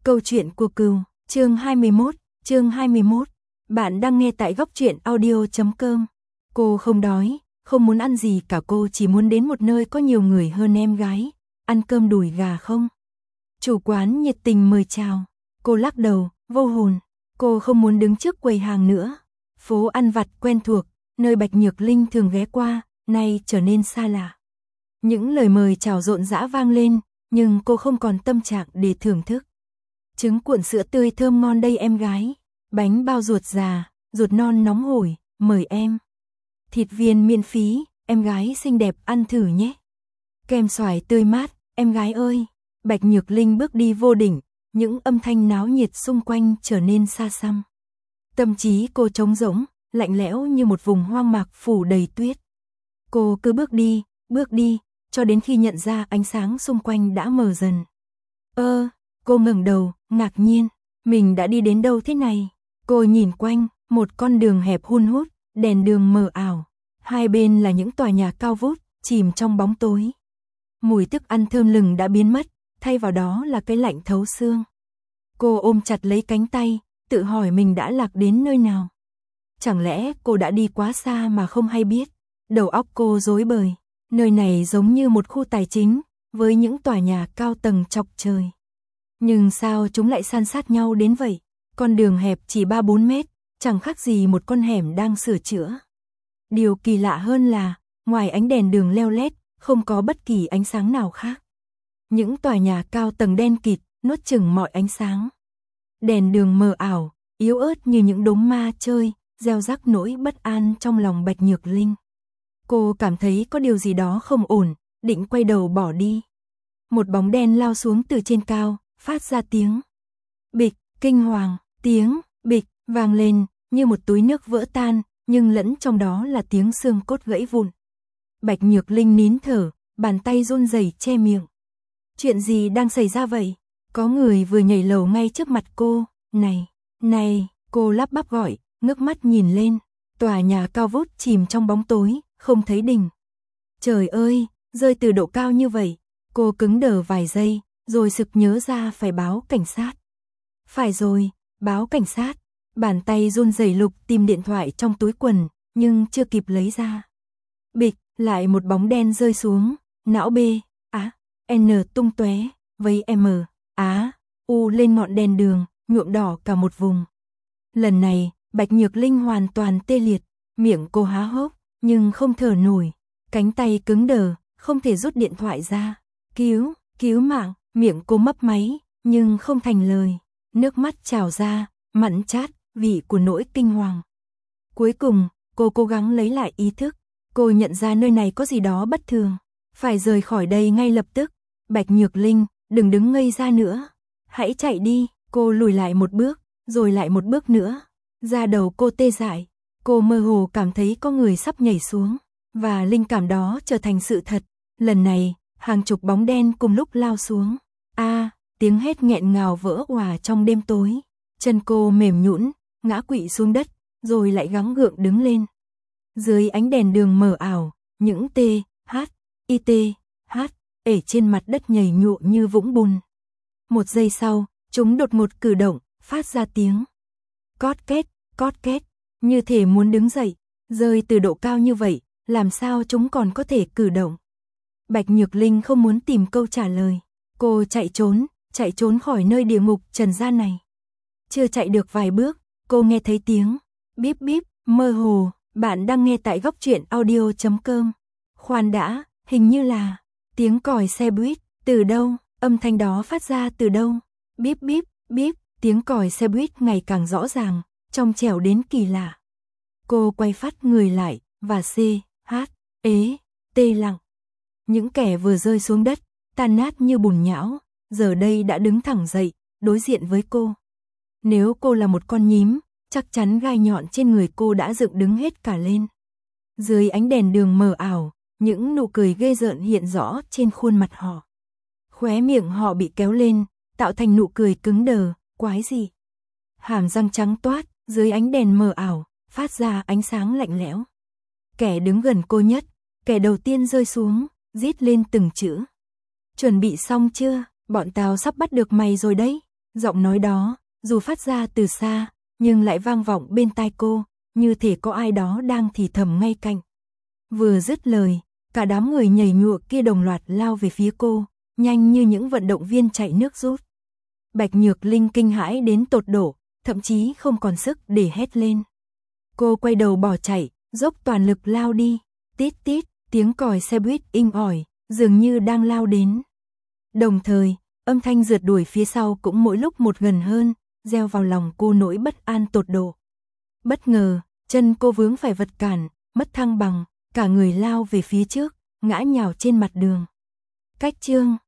Câu chuyện của cừu, chương 21. Bạn đang nghe tại góc truyện audio.com. Cô không đói, không muốn ăn gì cả, cô chỉ muốn đến một nơi có nhiều người hơn em gái. Ăn cơm đùi gà không? Chủ quán nhiệt tình mời chào. Cô lắc đầu, vô hồn. Cô không muốn đứng trước quầy hàng nữa. Phố ăn vặt quen thuộc, nơi Bạch Nhược Linh thường ghé qua, nay trở nên xa lạ. Những lời mời chào rộn rã vang lên, nhưng cô không còn tâm trạng để thưởng thức. Trứng cuộn sữa tươi thơm ngon đây em gái. Bánh bao ruột già, ruột non nóng hổi, mời em. Thịt viên miễn phí, em gái xinh đẹp ăn thử nhé. Kem xoài tươi mát, em gái ơi. Bạch Nhược Linh bước đi vô định, những âm thanh náo nhiệt xung quanh trở nên xa xăm. Tâm trí cô trống rỗng, lạnh lẽo như một vùng hoang mạc phủ đầy tuyết. Cô cứ bước đi, cho đến khi nhận ra ánh sáng xung quanh đã mờ dần. Cô ngẩng đầu, ngạc nhiên, mình đã đi đến đâu thế này? Cô nhìn quanh, một con đường hẹp hun hút, đèn đường mờ ảo. Hai bên là những tòa nhà cao vút, chìm trong bóng tối. Mùi thức ăn thơm lừng đã biến mất, thay vào đó là cái lạnh thấu xương. Cô ôm chặt lấy cánh tay, tự hỏi mình đã lạc đến nơi nào. Chẳng lẽ cô đã đi quá xa mà không hay biết? Đầu óc cô rối bời. Nơi này giống như một khu tài chính, với những tòa nhà cao tầng chọc trời. Nhưng sao chúng lại san sát nhau đến vậy? Con đường hẹp chỉ 3-4 mét, chẳng khác gì một con hẻm đang sửa chữa. Điều kỳ lạ hơn là, ngoài ánh đèn đường leo lét, không có bất kỳ ánh sáng nào khác. Những tòa nhà cao tầng đen kịt, nuốt chửng mọi ánh sáng. Đèn đường mờ ảo, yếu ớt như những đốm ma chơi, gieo rắc nỗi bất an trong lòng Bạch Nhược Linh. Cô cảm thấy có điều gì đó không ổn, định quay đầu bỏ đi. Một bóng đen lao xuống từ trên cao, phát ra tiếng bịch, kinh hoàng, tiếng bịch vang lên như một túi nước vỡ tan, nhưng lẫn trong đó là tiếng xương cốt gãy vụn. Bạch Nhược Linh nín thở, bàn tay run rẩy che miệng. Chuyện gì đang xảy ra vậy? Có người vừa nhảy lầu ngay trước mặt cô. Này, cô lắp bắp gọi, ngước mắt nhìn lên. Tòa nhà cao vút chìm trong bóng tối, không thấy đỉnh. Trời ơi, rơi từ độ cao như vậy. Cô cứng đờ vài giây, rồi sực nhớ ra phải báo cảnh sát. Phải rồi, báo cảnh sát. Bàn tay run rẩy lục tìm điện thoại trong túi quần, nhưng chưa kịp lấy ra. Bịch, lại một bóng đen rơi xuống, não B, N tung tóe, với M, U lên ngọn đèn đường, nhuộm đỏ cả một vùng. Lần này, Bạch Nhược Linh hoàn toàn tê liệt, miệng cô há hốc, nhưng không thở nổi, cánh tay cứng đờ, không thể rút điện thoại ra. Cứu mạng, miệng cô mấp máy, nhưng không thành lời. Nước mắt trào ra, mặn chát, vị của nỗi kinh hoàng. Cuối cùng, cô cố gắng lấy lại ý thức. Cô nhận ra nơi này có gì đó bất thường. Phải rời khỏi đây ngay lập tức. Bạch Nhược Linh, đừng đứng ngây ra nữa. Hãy chạy đi. Cô lùi lại một bước, rồi lại một bước nữa. Da đầu cô tê dại. Cô mơ hồ cảm thấy có người sắp nhảy xuống. Và linh cảm đó trở thành sự thật. Lần này, hàng chục bóng đen cùng lúc lao xuống. Tiếng hét nghẹn ngào vỡ òa trong đêm tối. Chân cô mềm nhũn, ngã quỵ xuống đất, rồi lại gắng gượng đứng lên. Dưới ánh đèn đường mờ ảo, những ở trên mặt đất nhảy nhụa như vũng bùn. Một giây sau, chúng đột ngột cử động, phát ra tiếng cót két, như thể muốn đứng dậy. Rơi từ độ cao như vậy, làm sao chúng còn có thể cử động? Bạch Nhược Linh không muốn tìm câu trả lời. Cô chạy trốn khỏi nơi địa ngục trần gian này. Chưa chạy được vài bước, cô nghe thấy tiếng bíp bíp, mơ hồ. Bạn đang nghe tại góc truyện audio.com. Khoan đã, hình như là tiếng còi xe buýt. Từ đâu? Âm thanh đó phát ra từ đâu? Bíp bíp, bíp. Tiếng còi xe buýt ngày càng rõ ràng, trong trẻo đến kỳ lạ. Cô quay phát người lại, và tê lặng. Những kẻ vừa rơi xuống đất, tan nát như bùn nhão, giờ đây đã đứng thẳng dậy, đối diện với cô. Nếu cô là một con nhím, chắc chắn gai nhọn trên người cô đã dựng đứng hết cả lên. Dưới ánh đèn đường mờ ảo, những nụ cười ghê rợn hiện rõ trên khuôn mặt họ. Khóe miệng họ bị kéo lên, tạo thành nụ cười cứng đờ, quái dị. Hàm răng trắng toát, dưới ánh đèn mờ ảo, phát ra ánh sáng lạnh lẽo. Kẻ đứng gần cô nhất, kẻ đầu tiên rơi xuống, rít lên từng chữ. Chuẩn bị xong chưa? Bọn tao sắp bắt được mày rồi đấy. Giọng nói đó, dù phát ra từ xa, nhưng lại vang vọng bên tai cô, như thể có ai đó đang thì thầm ngay cạnh. Vừa dứt lời, cả đám người nhảy nhụa kia đồng loạt lao về phía cô, nhanh như những vận động viên chạy nước rút. Bạch Nhược Linh kinh hãi đến tột độ, thậm chí không còn sức để hét lên. Cô quay đầu bỏ chạy, dốc toàn lực lao đi. Tít tít, tiếng còi xe buýt inh ỏi, dường như đang lao đến. Đồng thời, âm thanh rượt đuổi phía sau cũng mỗi lúc một gần hơn, gieo vào lòng cô nỗi bất an tột độ. Bất ngờ, chân cô vướng phải vật cản, mất thăng bằng, cả người lao về phía trước, ngã nhào trên mặt đường. Cách chương